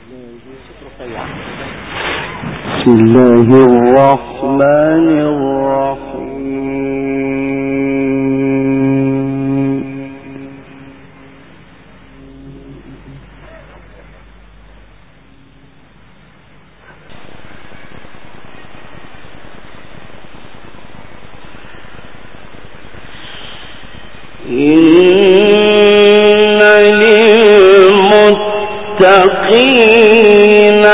بسم الله الرحمن الرحيم. إن للمتقين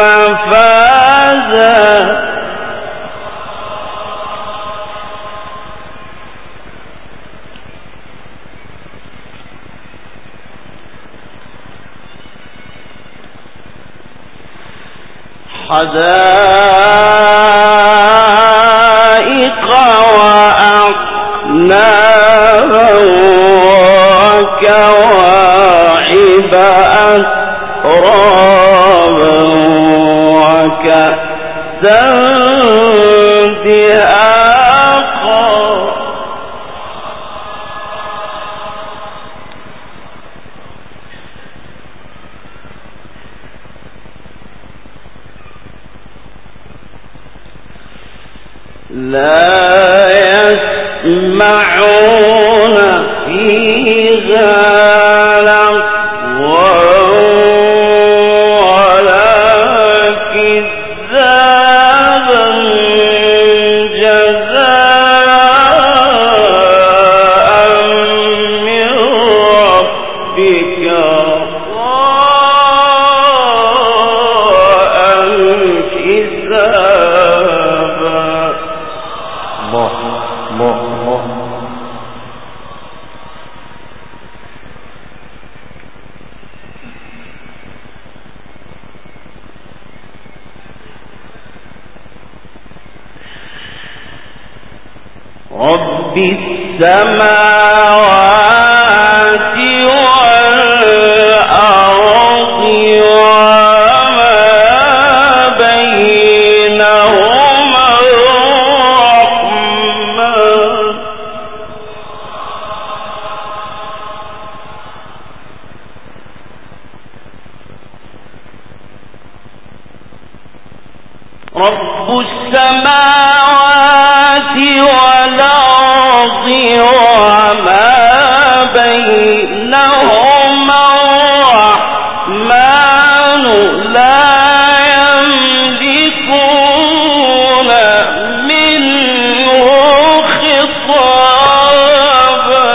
مفازا حدائق وأعنابا وكواعب أترابا وكأسا دهاقا لا يسمعون فيها لغوا ولا كذابا جزاء من ربك عطاء حسابا. الله الله الله. رب السماوات والأرض وما بينهما الرحمن رب السماوات والأرض وما بينهما الرحمن لا يملكون منه خطابا.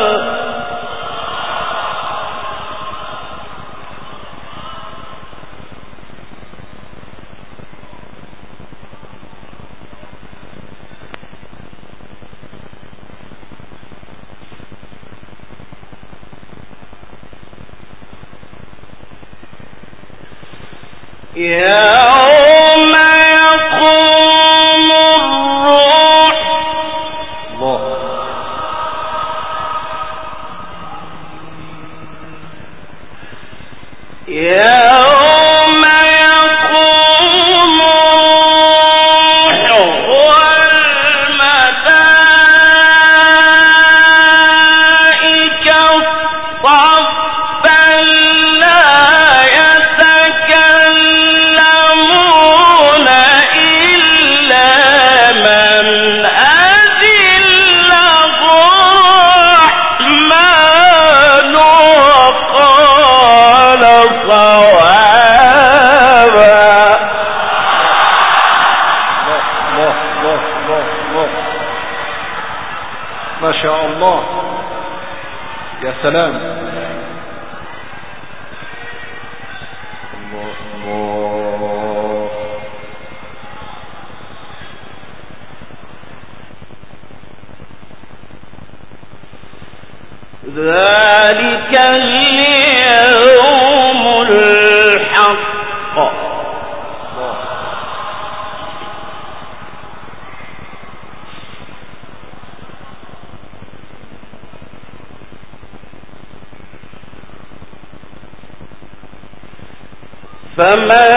يوم يقوم الروح يوم يقوم الروح والملائكة صفا لا يتكلمون إلا من أذن له الرحمن وقال صوابا. ما شاء الله. يا سلام. الله الله. ذلك اليوم الحق فمن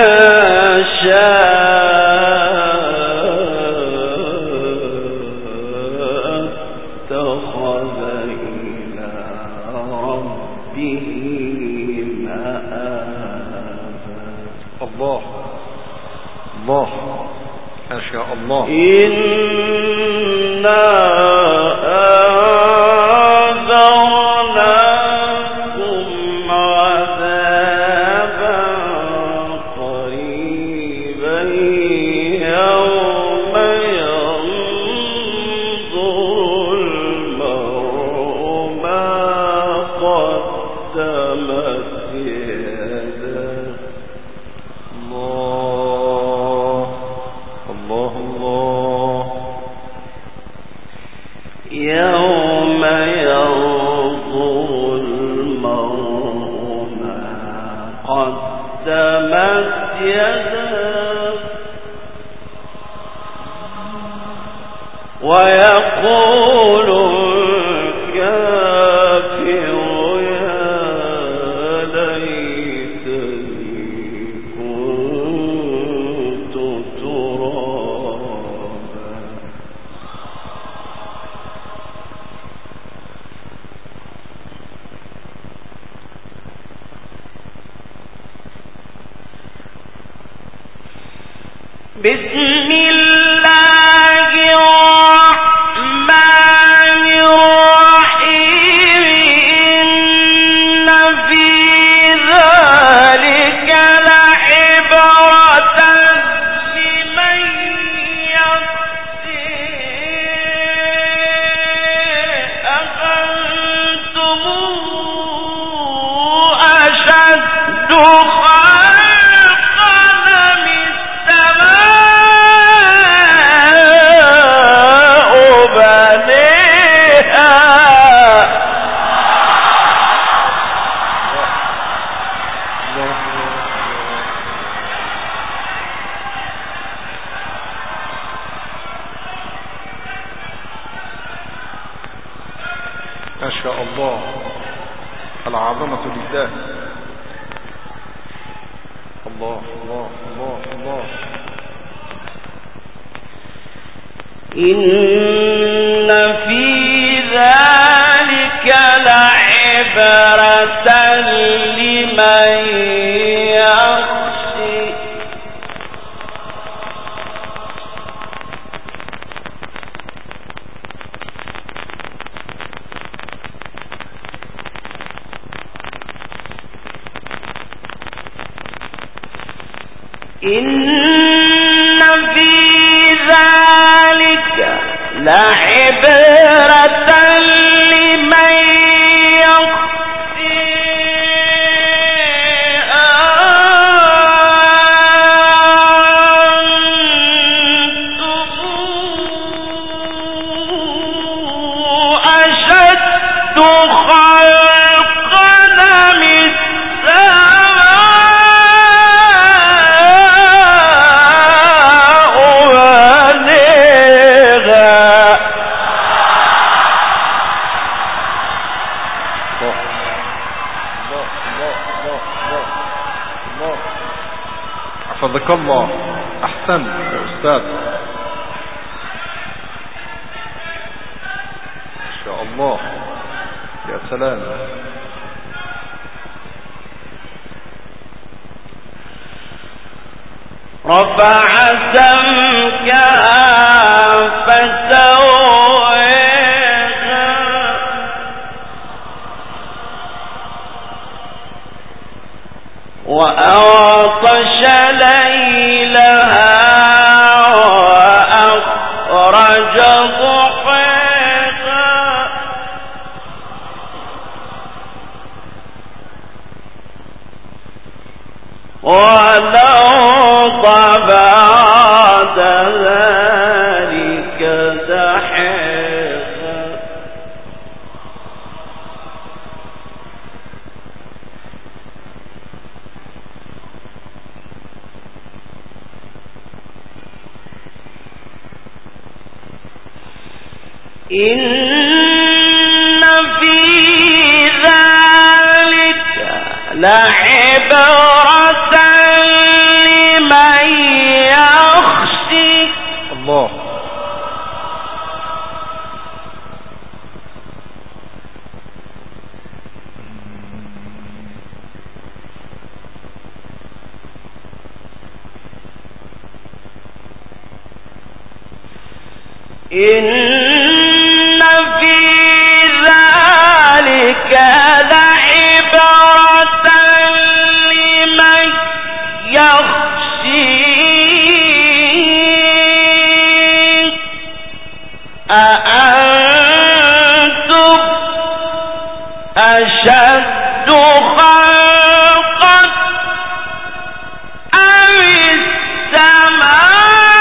شاء اتخذ إلى ربه مآبا. الله الله ما شاء الله. إنا أنذرناكم عذابا قريبا يوم ينظر المرء ما قدمت يداه. يوم ينظر المرء ما قدمت يداه ويقول الكافر يا ليتني كنت ترابا. بسم الله الرحمن الرحيم. إن في ذلك لعبرة لمن يخشى أأنتم أشد ما شاء الله. العظمة لله. الله الله الله الله. إن في ذلك لعبرة لمن يخشى. إن في ذلك لعبرة لمن يخشى أنتم أشد خلقا من حفظك الله. أحسنت يا أستاذ. ما شاء الله. يا سلام. رفع سمكها فسواها وأغطش ليلها وأخرج ضحاها والأرض بعد ذلك دحاها. إن في ذلك لعبرة لمن يخشى. الله. إن في ذلك لعبرة لمن يخشى أأنتم أشد خلقا أم السماء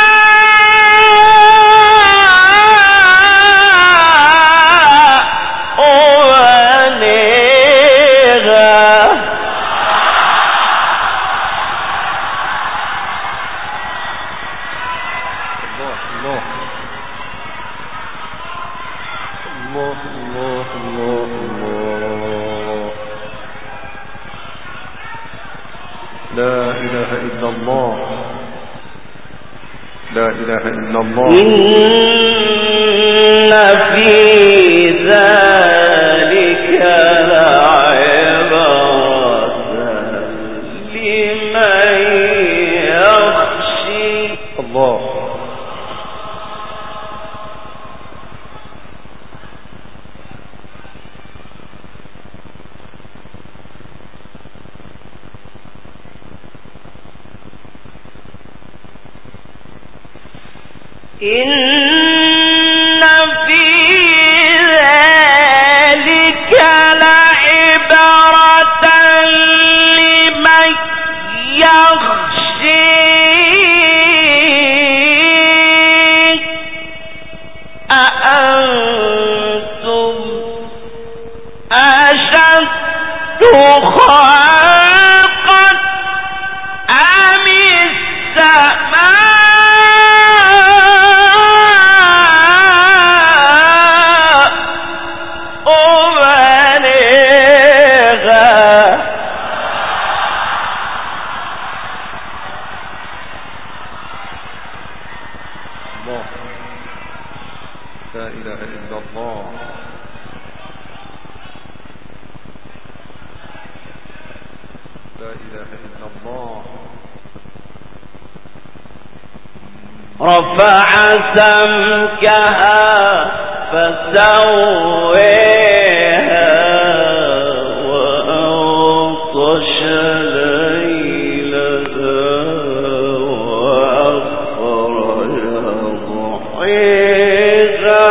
لا إله إلا الله. إن في ذلك لعبرة لمن يخشى الله. إن في ذلك لعبرة لمن يخشى أأنتم أشد خلقا أم السماء لا إله إلا الله. لا إله إلا الله. رفع سمكها فسويها وأغطش ليلها وأخرج ضحيها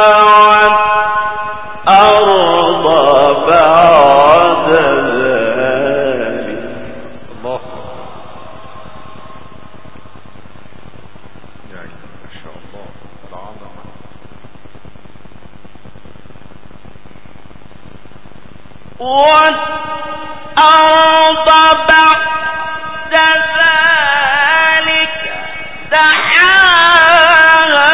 والأرض بعد ذلك. الله. يعني ما شاء الله العظمة. والأرض بعد ذلك دحاها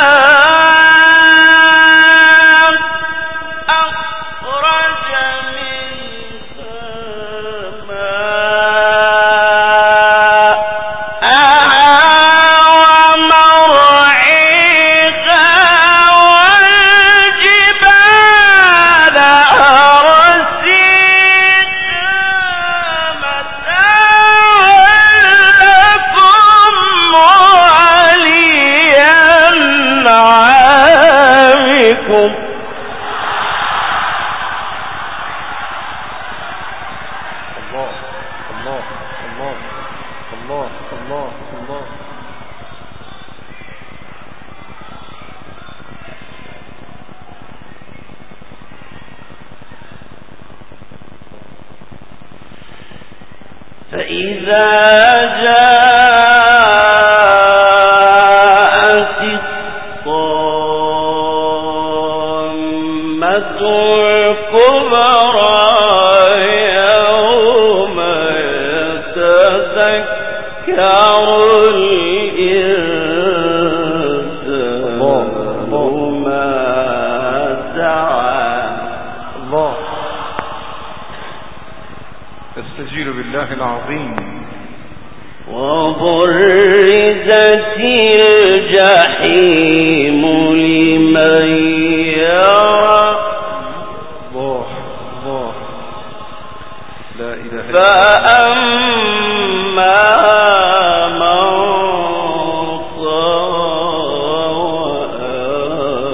أخرج منها ماءها ومرعاها والجبال الله الله الله الله الله الله. فإذا جاءت الطامة الكبرى يوم يتذكر الإنسان ما سعى. الله. استجير بالله العظيم. وبرزت الجحيم لمن يرى. الله الله. لا إله إلا الله. فأما من طغى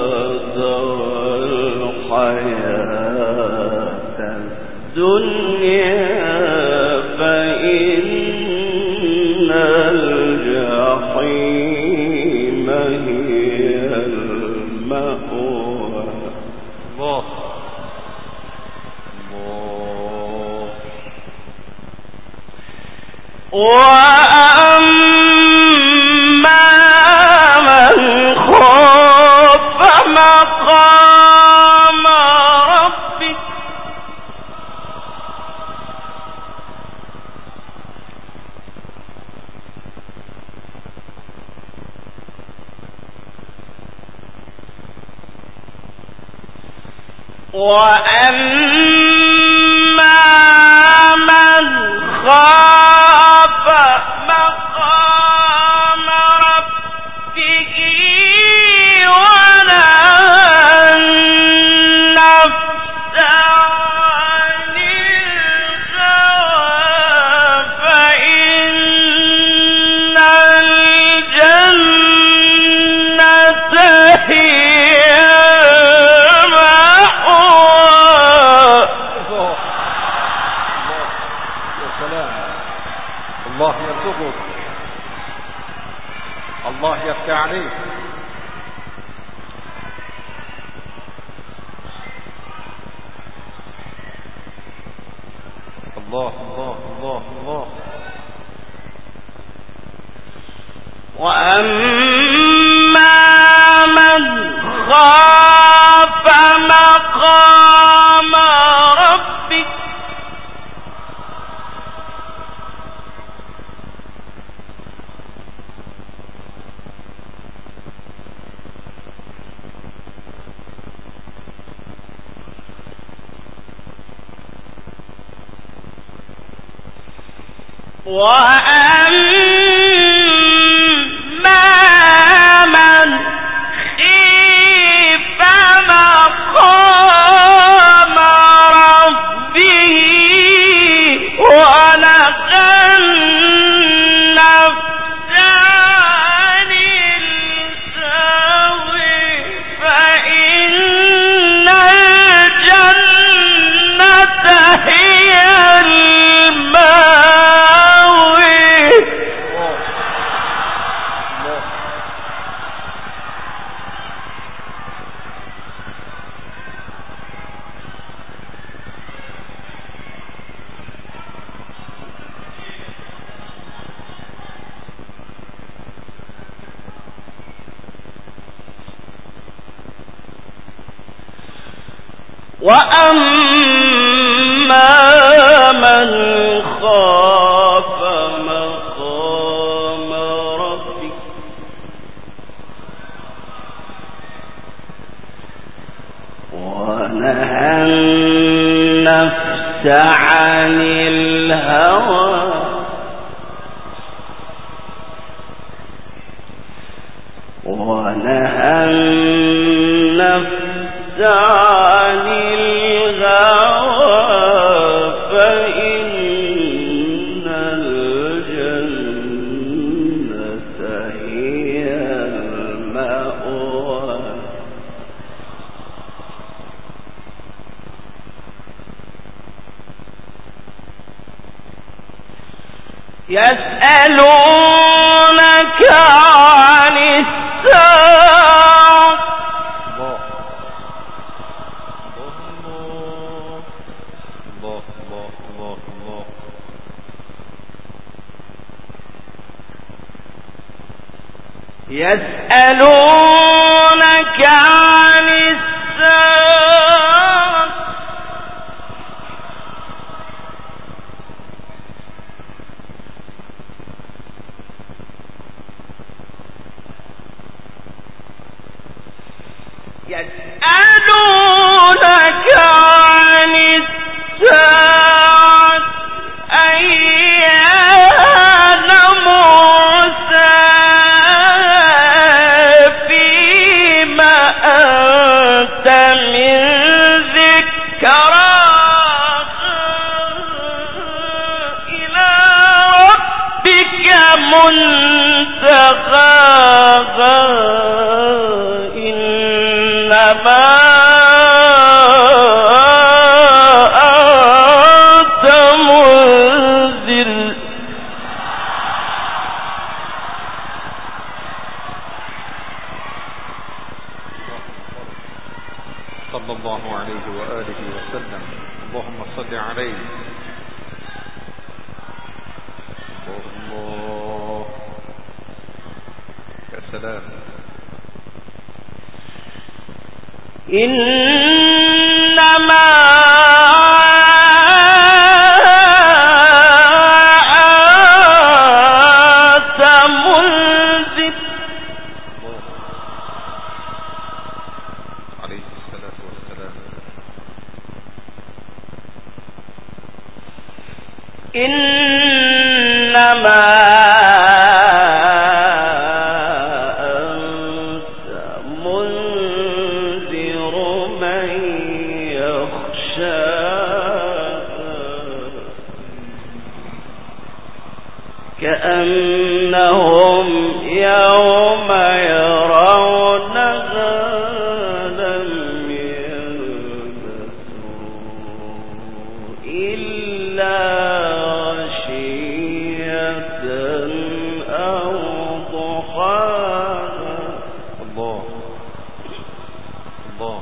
وأما من خاف مقام ربك الله يفتح عليك. الله الله الله الله. وأما من خاف مقام ربك وأما من خيف مقام ربه ونهى النفس عن الهوى فإن الجنة هي وأما من خاف مقام ربك ونهى النفس عن الهوى ونهى النفس عن الهوى فإن الجنة هي المأوى يسألونك عن الساعة يسألونك عن الساعة يسألونك عن الساعة أيان مرساها فيما أنت من ذكراها إلى ربك منتهاها إنما أنت منذر صلى الله عليه وآله وسلم. اللهم صل عليه. الله والسلام. إنما كأنهم يوم يرونها لم يلبثوا إلا عشية أو ضحاها. الله الله.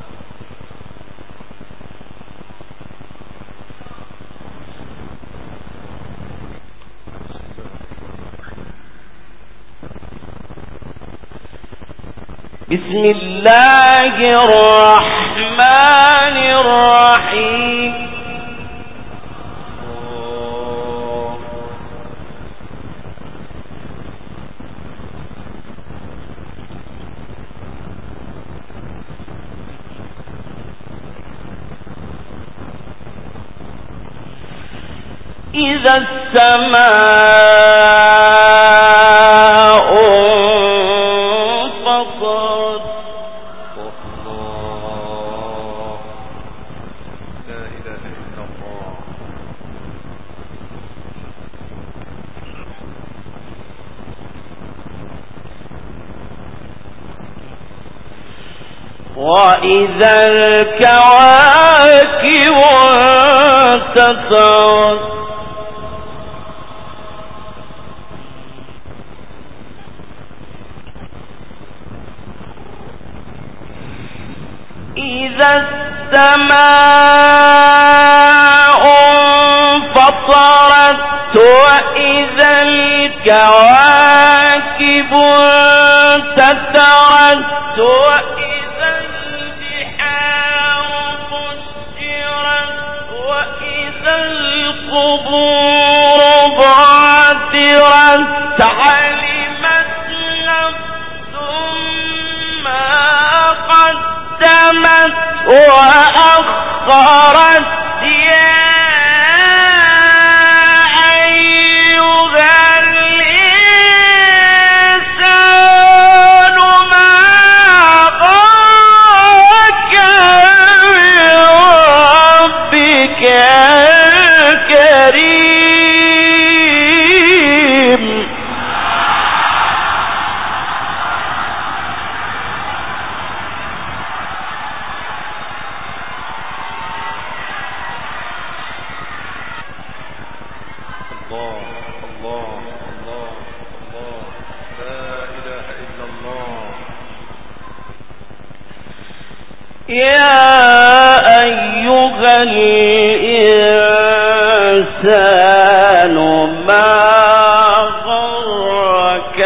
بسم الله الرحمن الرحيم. إذا السماء انفطرت. لا إله إلا الله. وإذا الكواكب انتثرت. إذا السماء انفطرت وإذا الكواكب انتثرت وإذا البحار فجرت وإذا القبور بعثرت علمت نفس ما قدمت وأخرت. يا أيها الإنسان ما غرك بربك الكريم. الله الله الله الله. لا إله إلا الله. يا أيها الإنسان ما غرك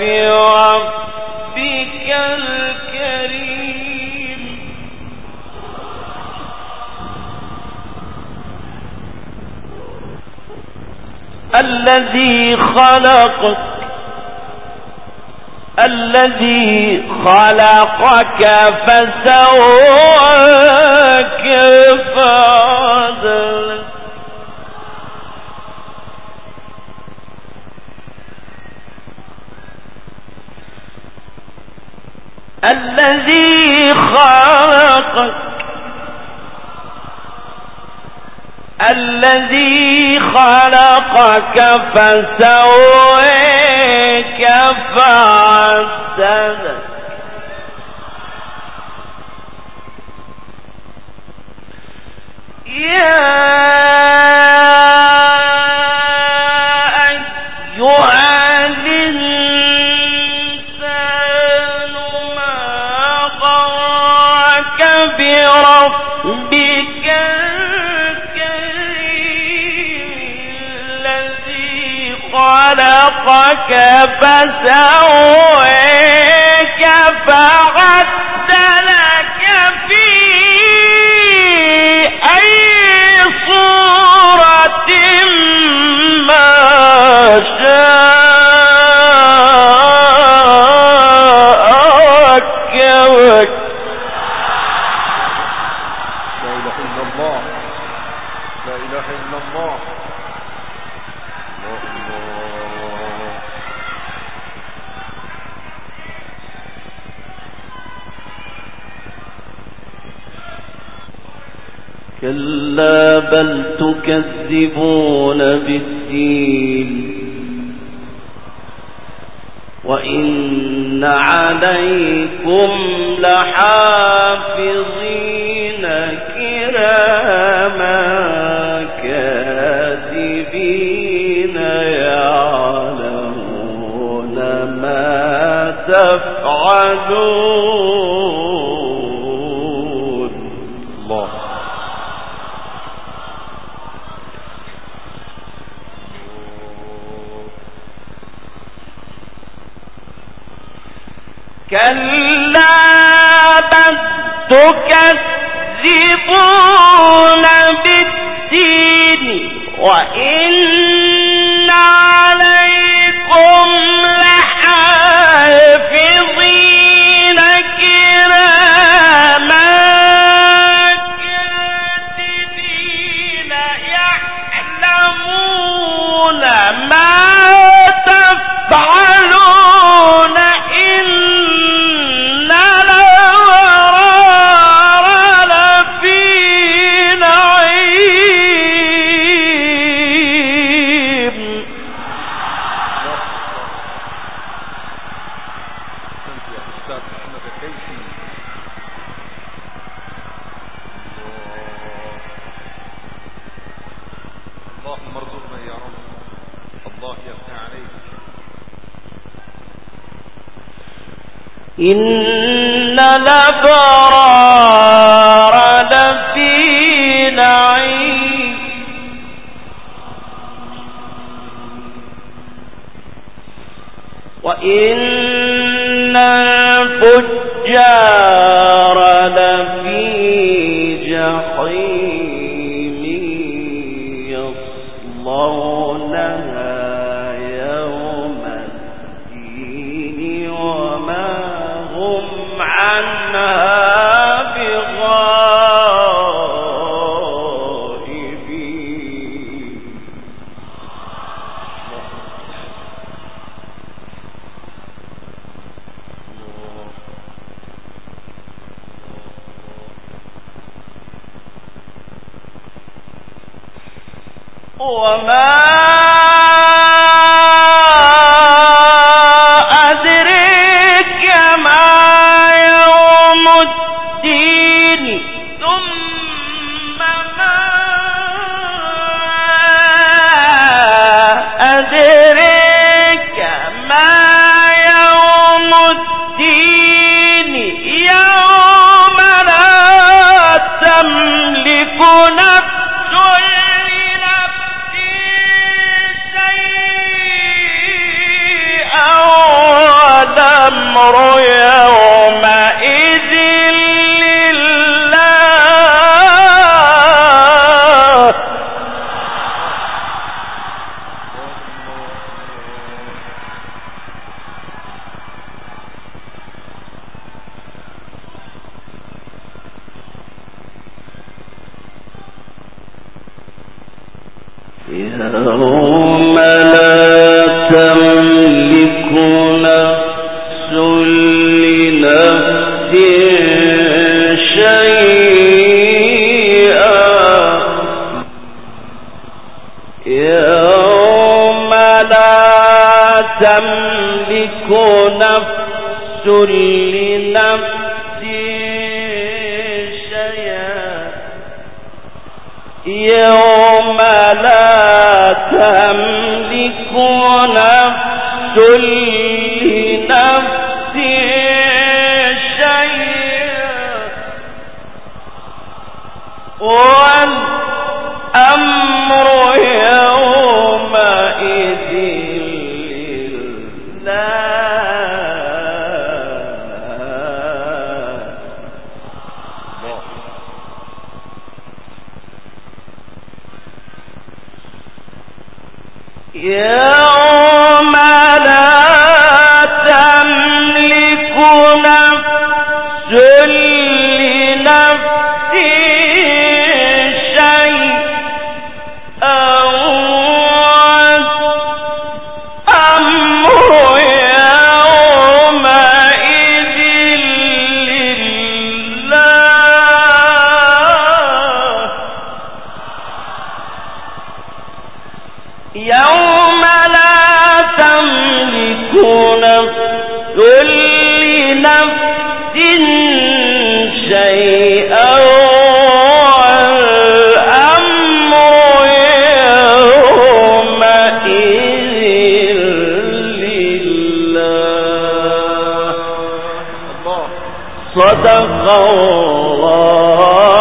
بربك الكريم. الذي خلقك فسواك فعدلك. الذي خلقك فسواك فعدلك. يا أيها الإنسان ما غرك بربك الكريم. الذي خلقك فسويك فعدلك في أي صورة ما شاء ركبك. لا إله إلا الله، لا إله إلا الله. كلا بل تكذبون بالدين وإن عليكم لحافظين كراما كاتبين يعلمون ما تفعلون. الله. كلا بل تكذبون بالدين وإن عليكم لحافظين كراما كاتبين يعلمون ما تفعلون. اللهم ارزقنا يا رب. الله يفتح عليك. إن الأبرار لفي نعيم وإن الفجار لفي جحيم يصلونها يوم الدين وما هم عنها بغائبين. وما أدريك ما يوم الدين ثم ما أدريك ما يوم الدين يوم لا تملك نفس الأمر يومئذ لله. يوم لا تملك نفس لنفس شيئا يوم لا تملك نفس لنفس شيئا يوم لا تملك نفس لنفس شيئا والأمر يومئذ يوم لا تملك نفس لنفس شيئا والأمر يومئذ لله يوم لا تملك نفس لنفس شيئا والأمر يومئذ لله صدق الله